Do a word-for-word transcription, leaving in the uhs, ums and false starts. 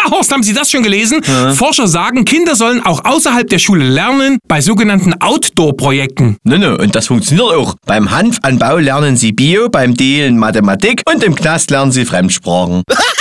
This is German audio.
Horst, haben Sie das schon gelesen? Ja. Forscher sagen, Kinder sollen auch außerhalb der Schule lernen, bei sogenannten Outdoor-Projekten. Ne, ne, und das funktioniert auch. Beim Hanfanbau lernen sie Bio, beim Dehlen Mathematik und im Knast lernen sie Fremdsprachen.